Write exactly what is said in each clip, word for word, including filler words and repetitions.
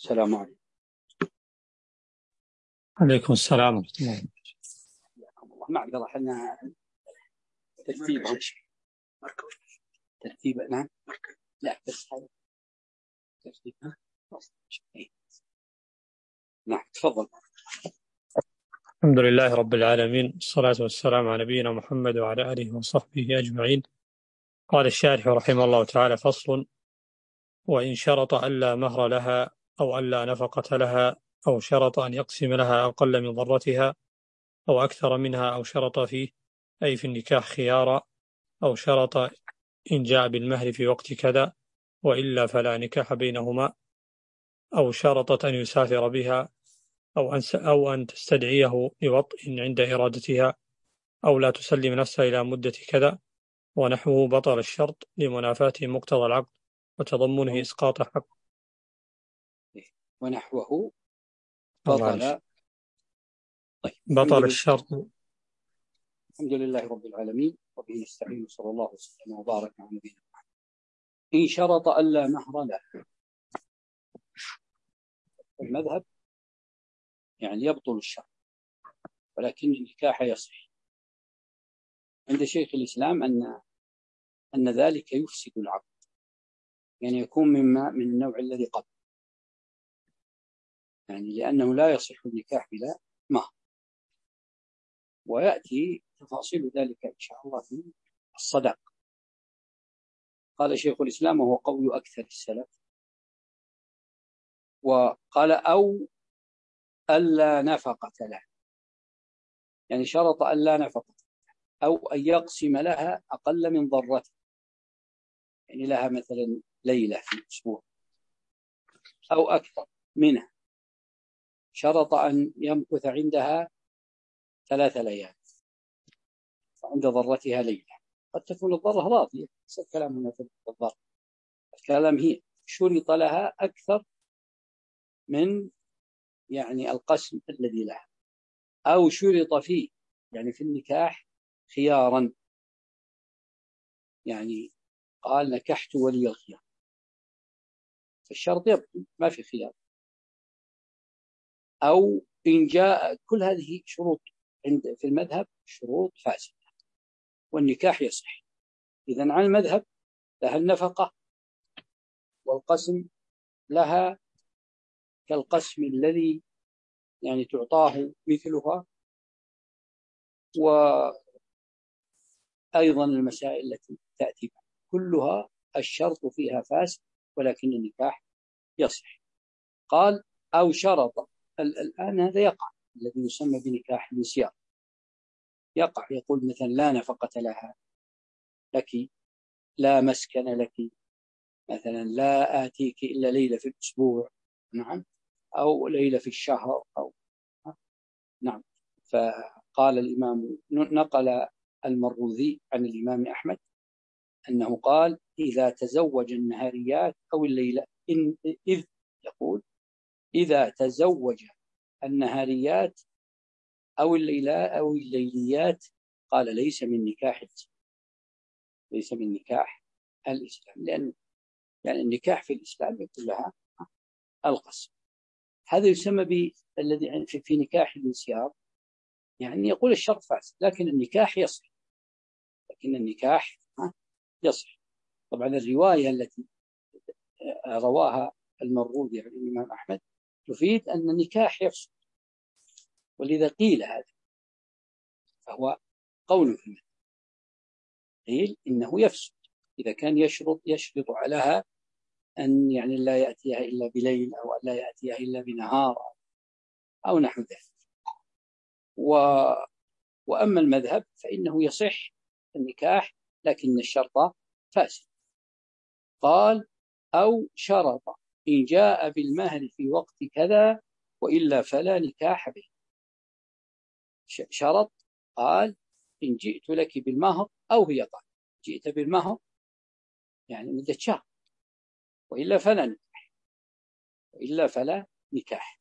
السلام عليكم. عليكم السلام ورحمة الله. الله معذرة احنا ترتيب ترتيب نعم لا بس هذا ترتيب نعم تفضل. الحمد لله رب العالمين، الصلاة والسلام على نبينا محمد وعلى آله وصحبه أجمعين. قال الشارح رحمه الله تعالى: فصل: وإن شرط ألا مهر لها أو ألا نفقة لها أو شرط أن يقسم لها أقل من ضرتها أو أكثر منها أو شرط فيه أي في النكاح خيارا أو شرط إن جاء بالمهر في وقت كذا وإلا فلا نكاح بينهما أو شرطت أن يسافر بها أو أن أو أن تستدعيه بوطء عند إرادتها أو لا تسلم نفسها إلى مدة كذا ونحوه بطل الشرط لمنافاة مقتضى العقد وتضمنه إسقاط حق. ونحوه بطل طيب بطل الشرط. الحمد لله رب العالمين وبه نستعين صلى الله وسلم وبارك على نبينا محمد. إن شرط ألا مهر له، المذهب يعني يبطل الشرط ولكن النكاح يصح. عند شيخ الإسلام أن أن ذلك يفسد العقد، يعني يكون مما من النوع الذي قبل، يعني لأنه لا يصح النكاح بلا مهر، ويأتي تفاصيل ذلك إن شاء الله في الصداقة. قال شيخ الإسلام وهو قول أكثر السلف، وقال أو ألا نفقة له، يعني شرط ألا نفقة أو أن يقسم لها أقل من ضرته، يعني لها مثلا ليلة في الأسبوع أو أكثر منها، شرط أن يمكث عندها ثلاث ليال وعند ضرتها ليلة. قد تكون الضرة راضية، بس الكلام هنا في الضرة، الكلام هي شرط لها أكثر من يعني القسم الذي لها، أو شرط فيه يعني في النكاح خيارا، يعني قال نكحت ولي الخيار، فالشرط يبطل ما في خيار. أو إن جاء، كل هذه شروط عند في المذهب شروط فاسدة والنكاح يصح. إذن على المذهب لها النفقة والقسم لها كالقسم الذي يعني تعطاه مثلها، وأيضا المسائل التي تأتي كلها الشرط فيها فاسد ولكن النكاح يصح. قال أو شرط، الآن هذا يقع الذي يسمى بنكاح النسيان، يقع يقول مثلا لا نفقة لها لك، لا مسكن لك، مثلا لا آتيك إلا ليلة في الأسبوع، نعم، أو ليلة في الشهر، أو نعم. فقال الإمام، نقل المروذي عن الإمام أحمد أنه قال إذا تزوج النهاريات أو الليلة، إن إذ يقول إذا تزوج النهاريات أو الليلات أو الليليات، قال ليس من نكاح ليس من نكاح الإسلام، لأن يعني النكاح في الإسلام يكون لها القسم. هذا يسمى بالذي في نكاح الانسياب، يعني يقول الشرط فاسد لكن النكاح يصح، لكن النكاح يصح. طبعا الرواية التي رواها المروذي عن الإمام أحمد تفيد أن النكاح يفسد، ولذا قيل هذا، فهو قول في المذهب، قيل إنه يفسد إذا كان يشرط يشرط عليها أن يعني لا يأتيها إلا بليل أو لا يأتيها إلا بنهار أو نحو ذلك. و... وأما المذهب فإنه يصح النكاح لكن الشرط فاسد. قال أو شرط إن جاء بالمهر في وقت كذا وإلا فلا نكاح به. شرط قال إن جئت لك بالمهر، أو هي قال جئت بالمهر يعني مدة شهر، وإلا فلا نكاح، وإلا فلا نكاح.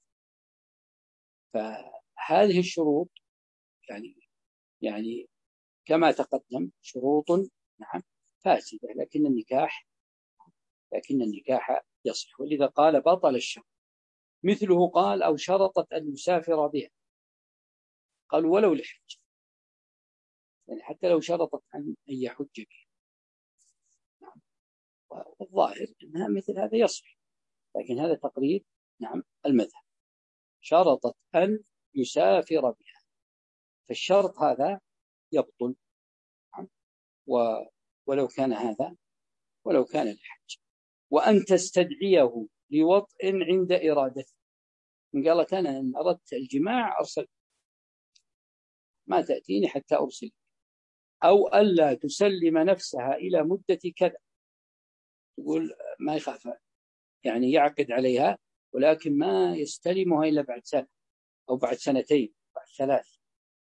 فهذه الشروط يعني يعني كما تقدم شروط نعم فاسدة، لكن النكاح لكن النكاح يصح، ولذا قال بطل الشرط. مثله قال أو شرطت أن يسافر بها، قال ولو لحج، يعني حتى لو شرطت أن يحج بها. نعم. والظاهر أنها مثل هذا يصح، لكن هذا تقرير نعم المذهب، شرطت أن يسافر بها، فالشرط هذا يبطل. نعم. ولو كان هذا ولو كان الحج. وأن تستدعيه لوطء عند إرادته، إن قالت أنا إن أردت الجماع أرسل، ما تأتيني حتى أرسل، أو ألا تسلم نفسها إلى مدة كذا، تقول ما يخاف يعني يعقد عليها، ولكن ما يستلمها إلا بعد سنة أو بعد سنتين بعد ثلاث،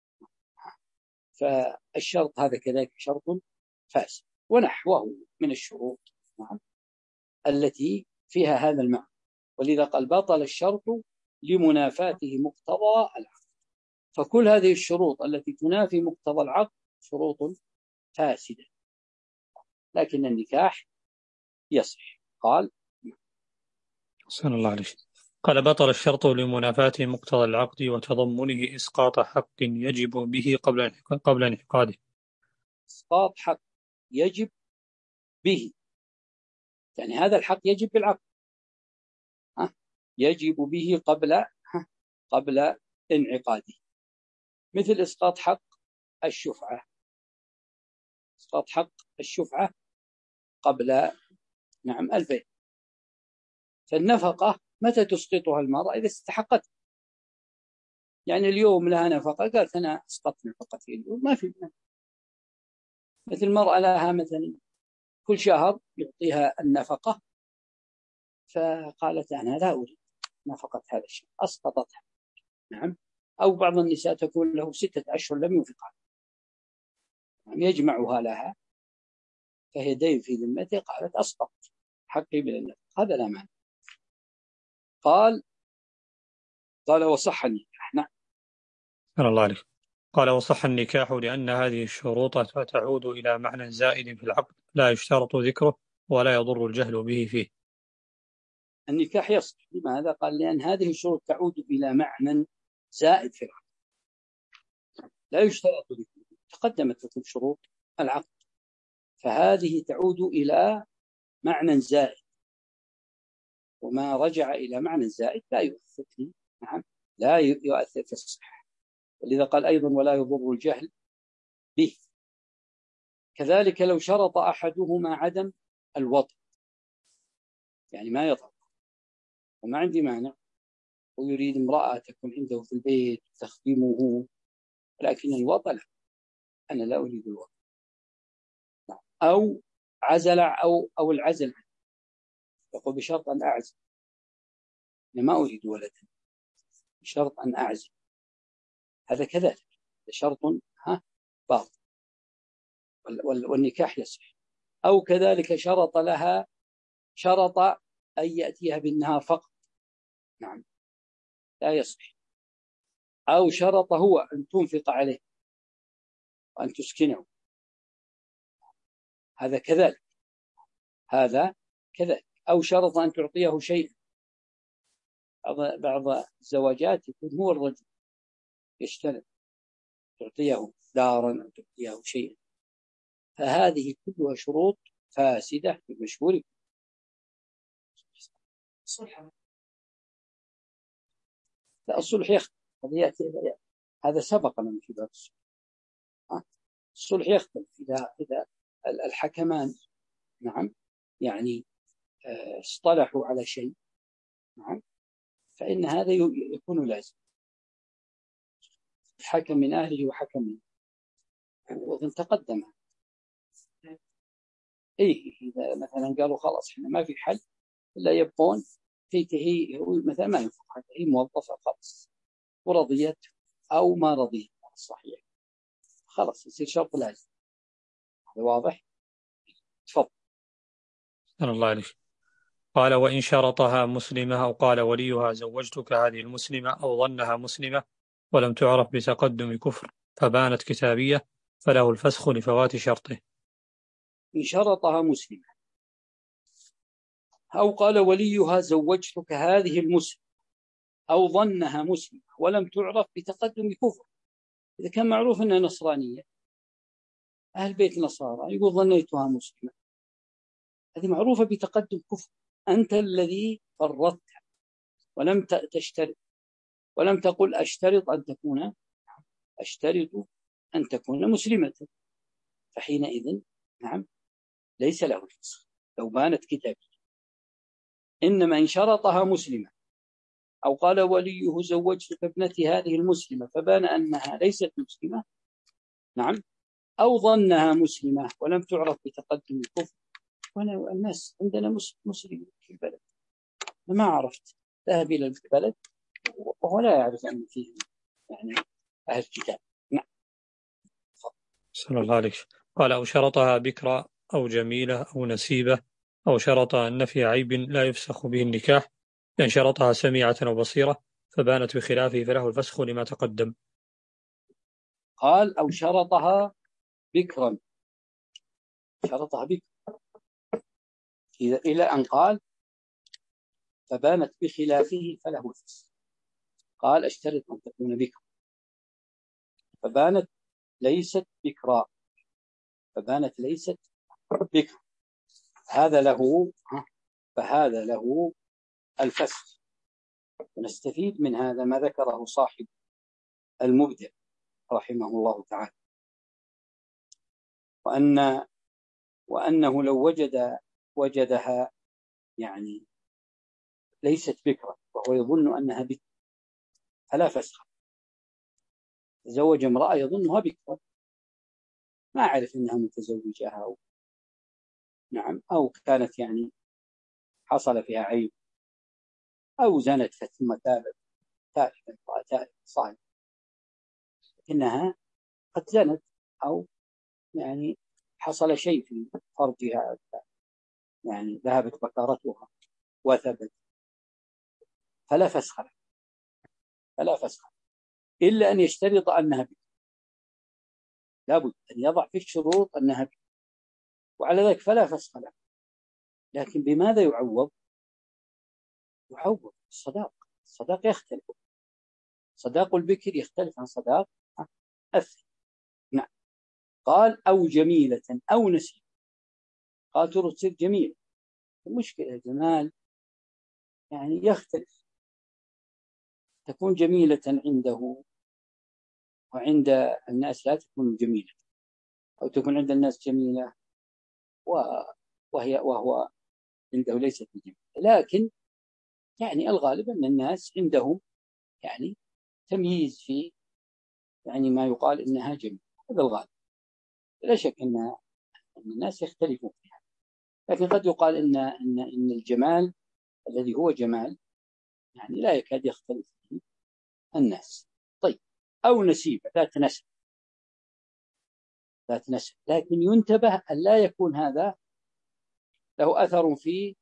فالشرط هذا كذلك شرط فاسد، ونحوه من الشروط نعم التي فيها هذا المعنى. ولذا قال بطل الشرط لمنافاته مقتضى العقد، فكل هذه الشروط التي تنافي مقتضى العقد شروط فاسدة، لكن النكاح يصح. قال أحسن الله عليك. قال بطل الشرط لمنافاته مقتضى العقد وتضمنه إسقاط حق يجب به قبل قبل انعقاده. إسقاط حق يجب به، يعني هذا الحق يجب بالعقد، ها يجب به قبل ها قبل انعقاده، مثل إسقاط حق الشفعة. إسقاط حق الشفعة قبل نعم البيع. فالنفقة متى تسقطها المرأة؟ إذا استحقت، يعني اليوم لها نفقة قالت أنا أسقطت نفقتي اليوم، ما في. مثل المرأة لها مثلا كل شهر يعطيها النفقة، فقالت أنا لا أريد نفقة هذا الشهر، أسقطتها. نعم. أو بعض النساء تكون له ستة أشهر لم ينفقها، نعم يجمعها لها فهي دين في ذمته، قالت أسقط حقي بالنفقة، هذا لا معنى. قال قال وصح النكاح. نعم. الله عليك. قال وصح النكاح لأن هذه الشروط تعود إلى معنى زائد في العقد لا يشترط ذكره ولا يضر الجهل به فيه. النكاح يصح، لماذا؟ قال لأن هذه الشروط تعود إلى معنى زائد في العقد لا يشترط ذكره، تقدمت لكم شروط العقد، فهذه تعود إلى معنى زائد، وما رجع إلى معنى زائد لا يؤثر فيه. نعم لا يؤثر في الصحة. ولذا قال أيضا ولا يضر الجهل به. كذلك لو شرط أحدهما عدم الوطء، يعني ما يطأ وما عندي مانع، ويريد امرأة تكون عنده في البيت تخدمه، لكن الوطء لا، أنا لا أريد الوطء. أو عزل أو أو العزل، يقول بشرط أن أعزل، أنا ما أريد ولدا بشرط أن أعزل، هذا كذلك شرط ها باطل، والنكاح يصح. أو كذلك شرط لها شرط أن يأتيها بالنهار فقط، نعم لا يصح. أو شرط هو أن تنفق عليه وأن تسكنه، هذا كذلك هذا كذلك. أو شرط أن تعطيه شيئا، بعض الزواجات يكون هو الرجل يشترط تعطيه دارا أو تعطيه شيئا، فهذه كلها شروط فاسدة بالمشهور. لا الصلح يختلف، هذا سبق من في باب الصلح. الصلح يختلف إذا إذا الحكمان نعم يعني اصطلحوا على شيء، نعم فإن هذا يكون لازم، حكم من أهله وحكم منه، وإن تقدم إيه إذا مثلا قالوا خلاص إحنا ما في حل إلا يبقون هي هي مثلا ما ينفق حتى هي موظفة خلاص ورضيت أو ما رضيت صحيح خلاص يصير شرط لازم. هذا واضح. تفضل. الله عليك. قال وإن شرطها مسلمة أو قال وليها زوجتك هذه المسلمة أو ظنها مسلمة ولم تعرف بتقدم كفر فبانت كتابية فله الفسخ لفوات شرطه. إن شرطها مسلمة أو قال وليها زوجتك هذه المسلمة أو ظنها مسلمة ولم تعرف بتقدم كفر. إذا كان معروف أنها نصرانية، أهل بيت نصارى، يقول ظنيتها مسلمة، هذه معروفة بتقدم كفر، أنت الذي فرطتها ولم تشترط، ولم تقل أشترط أن تكون أشترط أن تكون مسلمة، فحينئذ نعم ليس له الفسخ لو بانت كتابية. إنما إن شرطها مسلمة أو قال وليه زوجتك ابنتي هذه المسلمة فبان أنها ليست مسلمة، نعم، أو ظنها مسلمة ولم تعرف بتقدم الكفر، والناس عندنا مسلمين في البلد ما عرفت، ذهب إلى البلد وهو لا يعرف أن فيه يعني أهل الكتاب. نعم. صلى الله عليك. قال أو شرطها بكرة أو جميلة أو نسيبة أو شرطها أن في عيب لا يفسخ به النكاح، لأن شرطها سميعة أو بصيرة فبانت بخلافه فله الفسخ لما تقدم. قال أو شرطها بكرا، شرطها بكرا إلى أن قال فبانت بخلافه فله الفسخ. قال اشترط أن تكون بكرا فبانت ليست بكرا، فبانت ليست بكرا، هذا له فهذا له الفسخ. ونستفيد من هذا ما ذكره صاحب المبدع رحمه الله تعالى، وأن وأنه لو وجد وجدها يعني ليست بكرة وهو يظن أنها بكرة فلا فسخ. تزوج امرأة يظنها بكرة، ما عرف أنها متزوجة أو نعم أو كانت يعني حصل فيها عيب أو زنت ثم تابت تائبة تائبة صالحة، إنها قد زنت أو يعني حصل شيء في فرجها يعني ذهبت بكارتها وثبت، فلا فسخ له، فلا فسخ إلا أن يشترط أنها بكر، لابد أن يضع في الشروط أنها بكر، وعلى ذلك فلا فسخ له. لكن بماذا يعوض؟ يعوض الصداق. الصداق يختلف، صداق البكر يختلف عن صداق الثيب. نعم. قال أو جميلة أو نسيب، قال ترى تصير جميلة، المشكلة الجمال يعني يختلف، تكون جميلة عنده وعند الناس لا تكون جميلة، أو تكون عند الناس جميلة وهي وهو عنده ليست بجميلة. لكن يعني الغالب أن الناس عندهم يعني تمييز في يعني ما يقال إنها جميلة، هذا الغالب، لا شك أن الناس يختلفون فيها، لكن قد يقال إن إن إن الجمال الذي هو جمال يعني لا يكاد يختلف فيه الناس. طيب أو نسيب ذات نسب، ذات نسب، لكن ينتبه أن لا يكون هذا له أثر في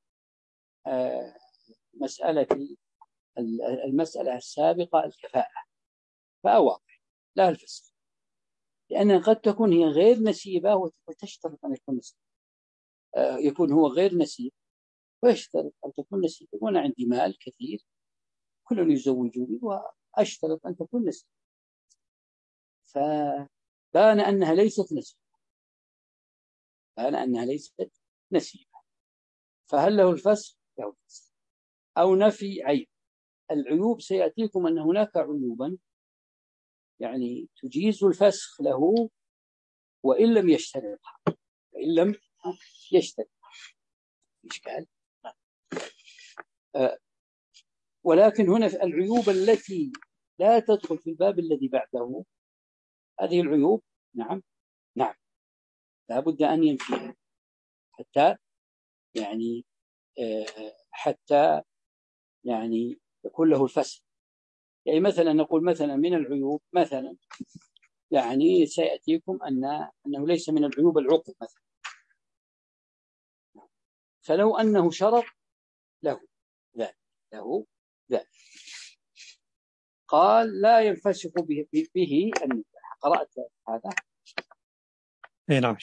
مسألة المسألة السابقة الكفاءة، فأواضح لا الفسخ، لأن قد تكون هي غير نسيبة وتشترط أن يكون نسيب، يكون هو غير نسيب ويشترط أن تكون نسيبة، وأنا عندي مال كثير كل يزوجوني وأشترط أن تكون نسيبة، فبان أنها ليست نسيبة، بان أنها ليست نسيبة، فهل له الفسخ؟ له الفسخ. أو نفي عيب، العيوب سيأتيكم أن هناك عيوبا يعني تجيز الفسخ له وإن لم يشترطها، وإن لم يشترطها إشكال. أه ولكن هنا العيوب التي لا تدخل في الباب الذي بعده، هذه العيوب نعم نعم لا بد أن ينفيها حتى يعني أه حتى يعني يكون له الفسخ. يعني مثلا نقول مثلا من العيوب مثلا يعني سيأتيكم أن أنه ليس من العيوب العقل مثلا، فلو أنه شرط له ذلك له ذلك قال لا ينفسخ به, به النكاح. قرأت هذا؟ اي نعم.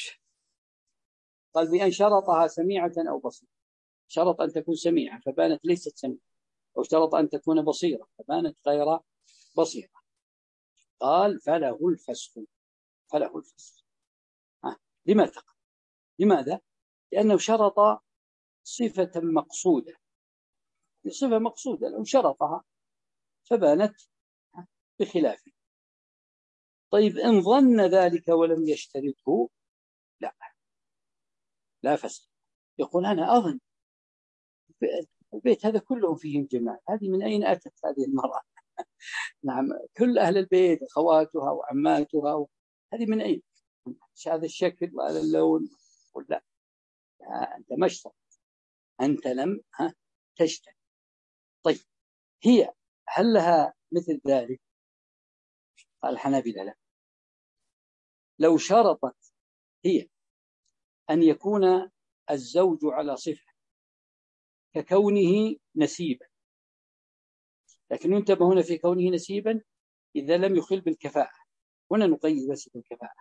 قال بأن شرطها سميعة أو بصيرة، شرط أن تكون سميعة فبانت ليست سميعة أو اشترط أن تكون بصيرة فبانت غير بصيرة، قال فله الفسخ، فله الفسخ. لماذا؟ لماذا؟ لأنه شرط صفة مقصودة، صفة مقصودة لو شرطها فبانت بخلافه. طيب إن ظن ذلك ولم يشترطه لا لا فسخ. يقول أنا أظن البيت هذا كلهم فيهم جمال، هذه من أين أتت هذه المرأة؟ نعم كل أهل البيت أخواتها وعماتها، هذه من أين؟ هذا الشكل وهذا اللون. قل لا أنت ما اشترط، أنت لم تشتري. طيب هي هل لها مثل ذلك؟ قال الحنابلة لا. لو شرطت هي أن يكون الزوج على صفة ككونه نسيبا، لكن انتبه هنا في كونه نسيبا إذا لم يخل بالكفاءة، هنا نقيد بس بالكفاءة.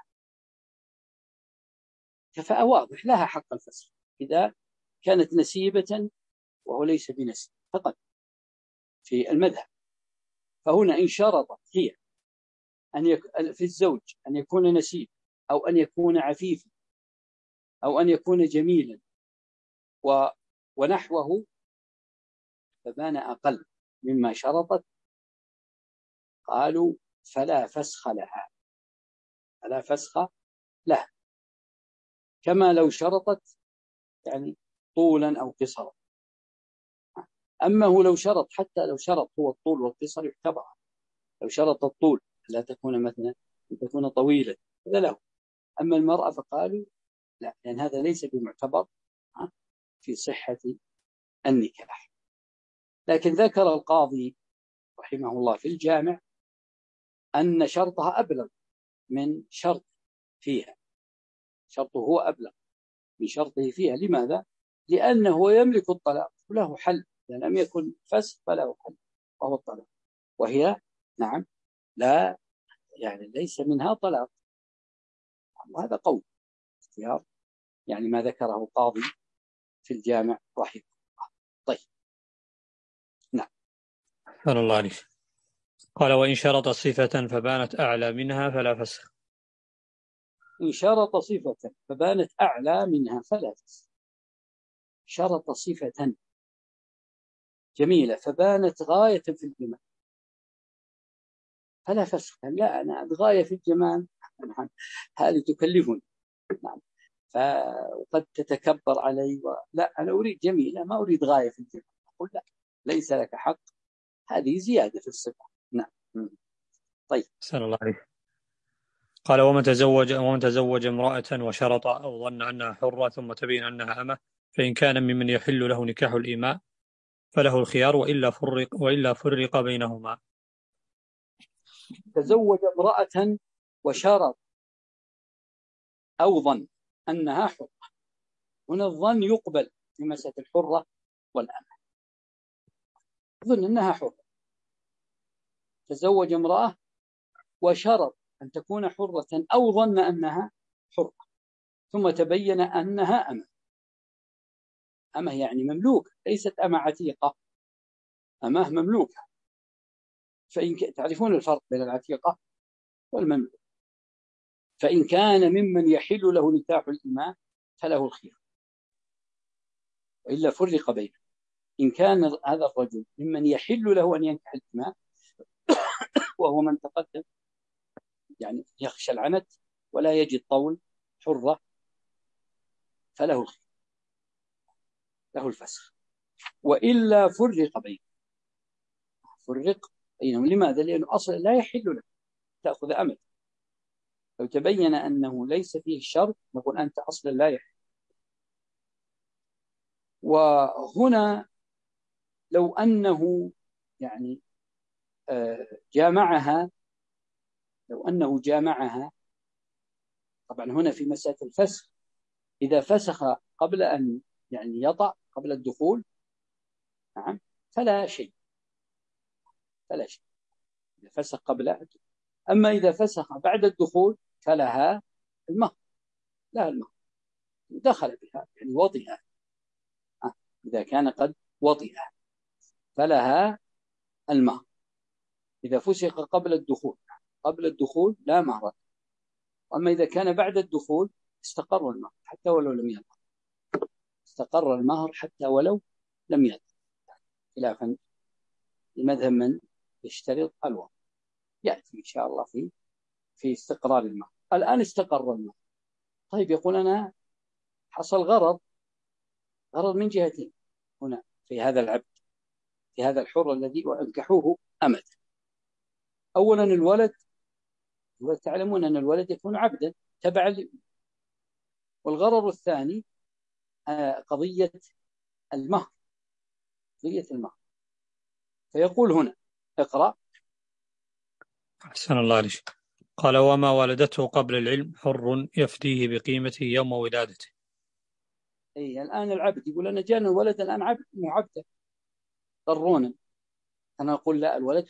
كفاءة واضح لها حق الفسخ إذا كانت نسيبة وهو ليس بنسيب فقط في المذهب. فهنا إن شرطت هي أن يك... في الزوج أن يكون نسيب أو أن يكون عفيفا أو أن يكون جميلا و... ونحوه فبان أقل مما شرطت، قالوا فلا فسخ لها، فلا فسخ لها، كما لو شرطت يعني طولا أو قصرا. أما هو لو شرط، حتى لو شرط هو الطول والقصر يعتبر، لو شرط الطول لا تكون مثلا أن تكون طويلة هذا له. أما المرأة فقالوا لا، لأن هذا ليس بمعتبر في صحة النكاح. لكن ذكر القاضي رحمه الله في الجامع أن شرطها أبلغ من شرط فيها، شرطه هو أبلغ من شرطه فيها. لماذا؟ لأنه يملك الطلاق وله حل، إذا لم يكن فسخ فله حل وهو الطلاق، وهي نعم لا يعني ليس منها طلاق. وهذا قول اختيار يعني ما ذكره القاضي في الجامع رحمه الله. طيب نعم. أحسن الله عليك. قال وإن شرط صفة فبانت أعلى منها فلا فسخ. إن شرط صفة فبانت أعلى منها فلا فسخ. شرط صفة جميلة فبانت غاية في الجمال فلا فسخ. لا أنا غاية في الجمال هذه تكلفني، نعم فقد تتكبر علي و... لا أنا أريد جميلة ما أريد غاية في الجمال. أقول لا ليس لك حق، هذه زيادة في الصفة. نعم. طيب أحسن الله عليك. قال ومن تزوج ومن تزوج امرأة وشرط أو ظن أنها حرة ثم تبين أنها أمة، فإن كان ممن يحل له نكاح الإماء فله الخيار وإلا فرق وإلا فرق بينهما. تزوج امرأة وشرط أو ظن أنها حرة. هنا الظن يقبل في مسألة الحرة والأمة. ظن أنها حرة، تزوج امرأة وشرط أن تكون حرة أو ظن أنها حرة ثم تبين أنها أمة. أمة يعني مملوكة، ليست أمة عتيقة، أمة مملوكة. فإن ك... تعرفون الفرق بين العتيقة والمملوك. فإن كان ممن يحل له نكاح الإماء فله الخيار وإلا فرق بينه. إن كان هذا الرجل ممن يحل له أن ينكح الإماء وهو من تقدم يعني يخشى العنت ولا يجد طول حرة فله الخيار، له الفسخ، وإلا فرق بينه. فرق بينهم. لماذا؟ لأنه أصلا لا يحل له تأخذ أمل. لو تبين أنه ليس فيه الشرط نقول أنت أصلا لا يحل. وهنا لو أنه يعني جامعها، لو أنه جامعها طبعا هنا في مسألة الفسخ إذا فسخ قبل أن يعني يطأ قبل الدخول نعم فلا شيء، فلا شيء إذا فسخ قبل الدخول. أما إذا فسخ بعد الدخول فلها المهر، لها المهر دخل بها يعني وطئها إذا كان قد وطئها. فلها المهر إذا فسق قبل الدخول. قبل الدخول لا مهر، أما إذا كان بعد الدخول استقر المهر حتى ولو لم يظهر. استقر المهر حتى ولو لم يظهر، خلافا لمذهب من يشترط الوقت. يأتي إن شاء الله في في استقرار المهر. الآن استقر المهر، طيب يقول أنا حصل غرض غرض من جهتين هنا في هذا العبد، في هذا الحر الذي أنكحوه أمة. أولا الولد، وتعلمون أن الولد يكون عبدا تبعا لي. والغرض الثاني قضية المهر، قضية المهر. فيقول هنا اقرأ. أحسن الله عليك. قال وما ولدته قبل العلم حر يفديه بقيمته يوم ولادته. أي الآن العبد يقول أنا جانا الولد الآن عبد مو عبدا، ضرونا. أنا أقول لا، الولد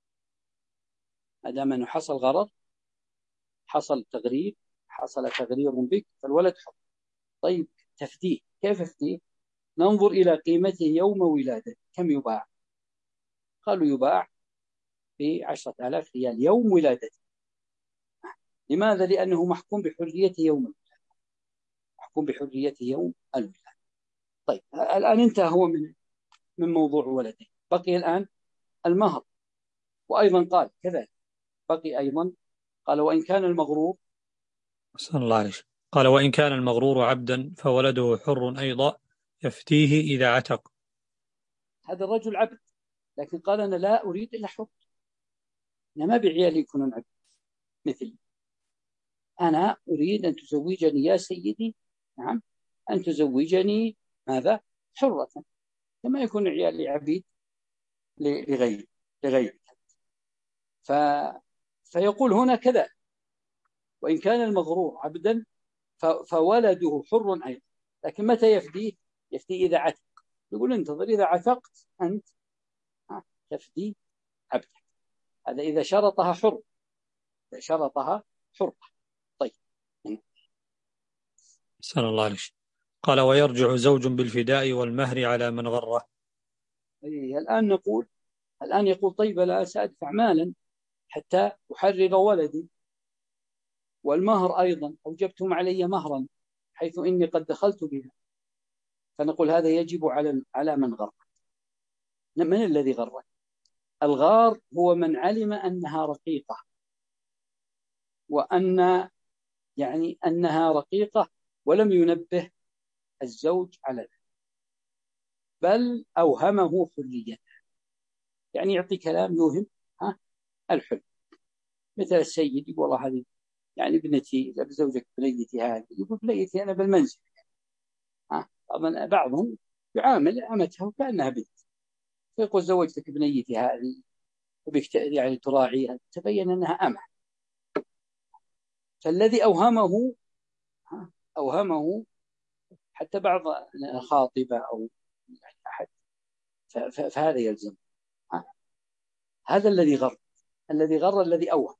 ما دام أنه حصل غرض، حصل تغرير، حصل تغرير بك، فالولد حر. طيب تفديه، كيف أفديه؟ ننظر إلى قيمته يوم ولادته، كم يباع؟ قالوا يباع بعشرة آلاف ريال يوم ولادته. لماذا؟ لأنه محكوم بحريته يوم الولادة، محكوم بحريته يوم الولادة. طيب الآن انتهى هو من من موضوع ولده، بقي الآن المهر. وأيضا قال كذلك، بقي أيضا قال وإن كان المغرور. أحسن الله عليك. قال وإن كان المغرور عبدا فولده حر أيضا يفتيه إذا عتق. هذا الرجل عبد، لكن قال أنا لا أريد إلا حر، أنا ما بعيالي يكونون عبد مثلي، أنا أريد أن تزوجني يا سيدي، نعم، أن تزوجني ماذا؟ حرة، كما يكون عيالي عبيد لغير لغير ف... فيقول هنا كذا وإن كان المغرور عبدا ف... فولده حر أيضا، لكن متى يفديه؟ يفديه إذا عتق. يقول انتظر، إذا عتقت أنت تفدي عبدك. هذا إذا شرطها حر، إذا شرطها حر. طيب أحسن الله عليك. قال ويرجع زوج بالفداء والمهر على من غره. أيه الآن نقول الآن يقول طيب لا سأدفع مالا حتى أحرر ولدي، والمهر أيضا أوجبتم علي مهرا حيث إني قد دخلت بها. فنقول هذا يجب على على من غر. من الذي غرك؟ الغار هو من علم أنها رقيقة، وأن يعني أنها رقيقة ولم ينبه الزوج على ذلك، بل أوهمه حريتها. يعني يعطي كلام يوهم ها الحل، مثل السيد يقول والله هذه يعني ابنتي، زوجك بنيتي هذه، يقول بنيتي أنا بالمنزل. ها طبعا بعضهم يعامل أمته كأنها بنت، فيقول زوجتك بنيتي هذه وبك يعني تراعيها، تبين أنها أمة. فالذي أوهمه أوهمه حتى بعض خاطبة أو يعني أحد، فهذا يلزم. هذا الذي غر، الذي غر الذي أوهم.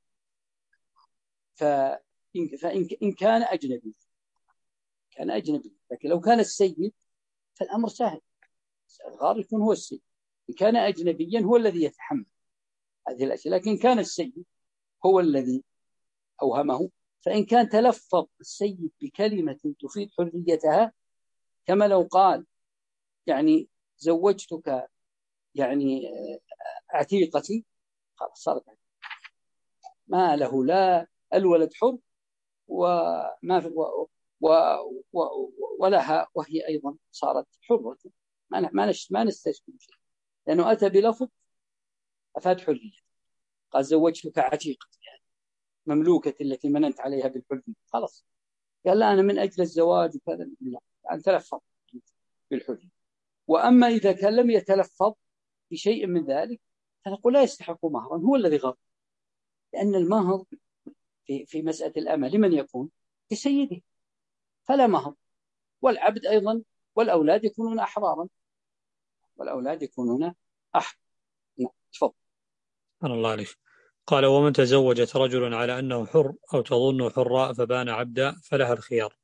فإن, فإن إن كان أجنبي كان أجنبي، لكن لو كان السيد فالأمر سهل، الغار يكون هو السيد. إن كان أجنبيا هو الذي يتحمل هذه الأشياء، لكن كان السيد هو الذي أوهمه. فإن كان تلفظ السيد بكلمة تفيد حريتها، كما لو قال يعني زوجتك يعني عتيقتي، خلاص صارت ما له، لا الولد حر وما و و و ولها وهي أيضا صارت حرة. ما ما ما نستشكل شيء، لأنه أتى بلفظ أفاد حرية. قال زوجتك عتيقتي يعني مملوكة التي مننت عليها بالحرية، خلاص قال لا أنا من أجل الزواج وكذا، لا أن تلفظ بالحرية. وأما إذا كان لم يتلفظ بشيء من ذلك فنقول لا يستحق مهرا، هو الذي غر. لأن المهر في في مسألة الأمة لمن يكون؟ لسيده، فلا مهر. والعبد أيضا والأولاد يكونون أحرارا، والأولاد يكونون أحرار. نعم تفضل. سبحان الله عليك. قال ومن تزوجت رجل على أنه حر أو تظنه حرا فبان عبدا فلها الخيار.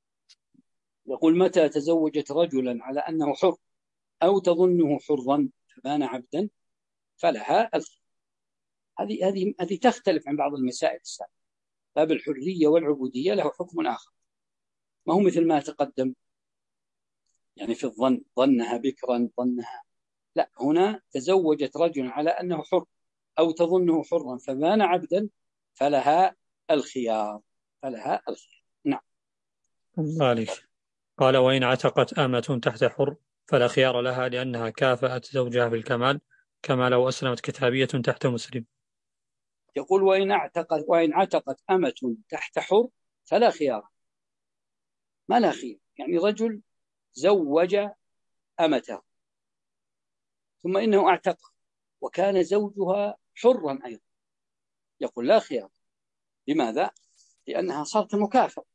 يقول متى تزوجت رجلا على أنه حر أو تظنه حرا فبان عبدا فلها الخيار. هذه هذه هذه تختلف عن بعض المسائل السابقة. باب الحرية والعبودية له حكم آخر، ما هو مثل ما تقدم يعني في الظن، ظنها بكرا ظنها، لا، هنا تزوجت رجل على أنه حر أو تظنه حرا فبان عبدا فلها الخيار، فلها الخيار. نعم. ذلك قال وإن عتقت أمة تحت حر فلا خيار لها لأنها كافأت زوجها بالكمال كما لو أسلمت كتابية تحت مسلم. يقول وإن اعتقت وإن عتقت أمة تحت حر فلا خيار، ما لا خيار. يعني رجل زوج أمته ثم إنه اعتق وكان زوجها حرا أيضا، يقول لا خيار. لماذا؟ لأنها صارت مكافأة،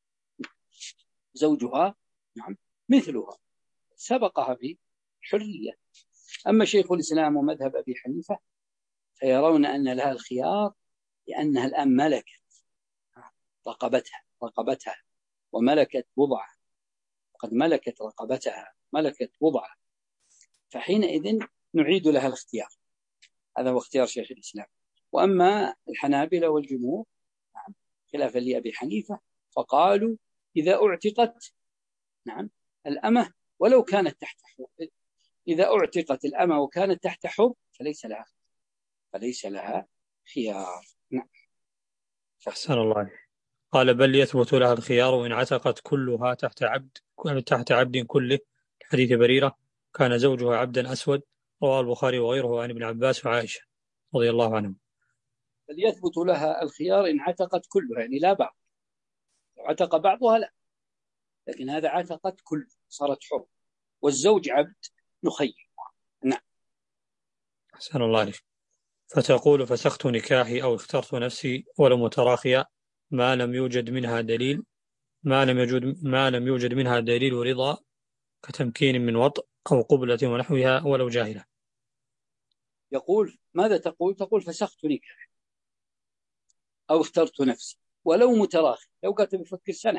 زوجها نعم مثلها سبقها بحرية. أما شيخ الإسلام ومذهب أبي حنيفة فيرون أن لها الخيار لأنها الآن ملكت رقبتها رقبتها وملكت بضعها، وقد ملكت رقبتها ملكت بضعها، فحينئذ نعيد لها الاختيار. هذا هو اختيار شيخ الإسلام. وأما الحنابلة والجمهور نعم خلافا لأبي حنيفة فقالوا إذا اعتقت نعم الأمة ولو كانت تحت حر، إذا اعتقت الأمة وكانت تحت حر فليس لها فليس لها خيار. نعم. أحسن الله. قال بل يثبت لها الخيار وإن عتقت كلها تحت عبد تحت عبد كله، حديث بريرة كان زوجها عبدا أسود، رواه البخاري وغيره عن ابن عباس وعائشة رضي الله عنهم. بل يثبت لها الخيار إن عتقت كلها، يعني لا بعض، عتق بعضها لا، لكن هذا عتقت كل صارت حر، والزوج عبد نخير. نعم. أحسن الله عليك. فتقول فسخت نكاحي أو اخترت نفسي ولو متراخيا ما لم يوجد منها دليل ما لم يوجد ما لم يوجد منها دليل رضا كتمكين من وطء أو قبلة ونحوها ولو جاهلة. يقول ماذا تقول؟ تقول فسخت نكاحي أو اخترت نفسي ولو متراخي، لو قالت بفكر سنة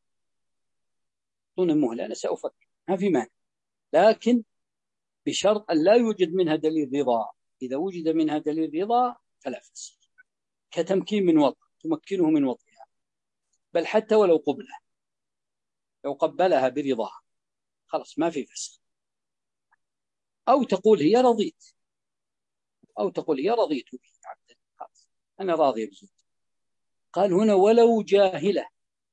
دون مهلة أنا سأفكر ما في مانع، لكن بشرط أن لا يوجد منها دليل رضا. إذا وجد منها دليل رضا فلا فسخ، كتمكين من وطء تمكنه من وطئها، بل حتى ولو قبلة، لو قبلها برضاها خلاص ما في فسخ. أو تقول هي رضيت أو تقول هي رضيت به عبدا، خلاص أنا راضي بزوج. قال هنا ولو جاهلة،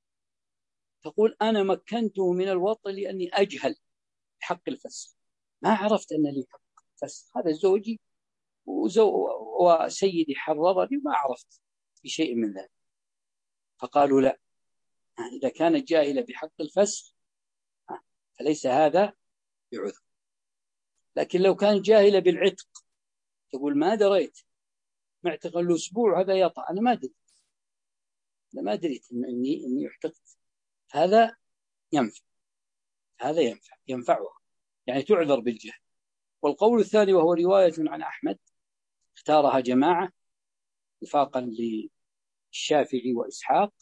تقول أنا مكنته من الوطء لأني أجهل بحق الفسخ، ما عرفت أن لي حق الفسخ، هذا زوجي وزو وسيدي حررني وما عرفت بشيء من ذلك. فقالوا لا، إذا كانت جاهلة بحق الفسخ فليس هذا بعذر. لكن لو كانت جاهلة بالعتق، تقول ما دريت معتق له أسبوع هذا يطأ، أنا ما دريت أنا ما دريت إني إني اعتقت، هذا ينفع هذا ينفع ينفعها، يعني تعذر بالجهل. والقول الثاني وهو رواية عن أحمد اختارها جماعة وفاقا للشافعي وإسحاق،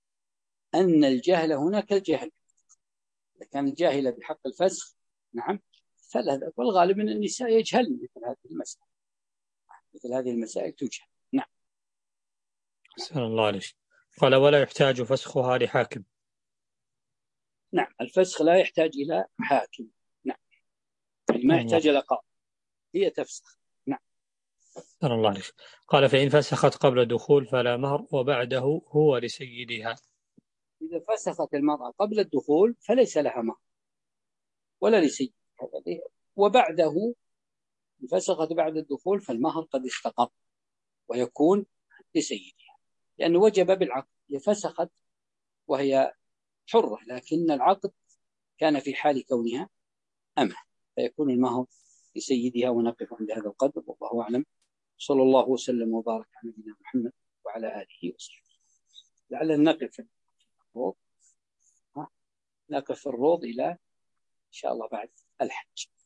أن الجهل هنا كالجهل، إذا كانت جاهلة بحق الفسخ نعم فلا، والغالب من النساء يجهلن مثل هذه المسائل، مثل هذه المسائل تجهل. نعم. أحسن الله عليك. قال ولا يحتاج فسخها لحاكم. نعم الفسخ لا يحتاج إلى حاكم، نعم يعني ما يحتاج إلى قاضي، هي تفسخ. نعم. أحسن الله عليك. قال فإن فسخت قبل الدخول فلا مهر وبعده هو لسيدها. إذا فسخت المرأة قبل الدخول فليس لها مهر ولا لسيدها، وبعده فسخت بعد الدخول فالمهر قد استقر ويكون لسيدها، لأنه وجب بالعقد. هي فسخت وهي حرة لكن العقد كان في حال كونها أمة، فيكون المهر لسيدها. ونقف عند هذا القدر والله أعلم، صلى الله وسلم وبارك على نبينا محمد وعلى آله وصحبه. لعلنا نقف في الروض نقف في الروض إلى إن شاء الله بعد الحج.